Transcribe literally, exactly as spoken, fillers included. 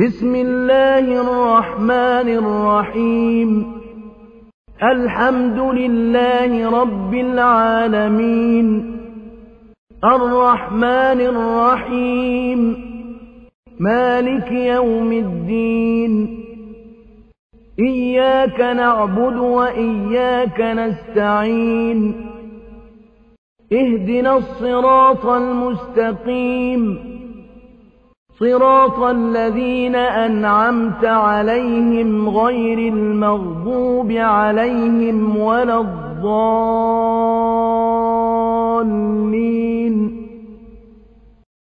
بسم الله الرحمن الرحيم الحمد لله رب العالمين الرحمن الرحيم مالك يوم الدين إياك نعبد وإياك نستعين اهدنا الصراط المستقيم صراط الذين أنعمت عليهم غير المغضوب عليهم ولا الضالين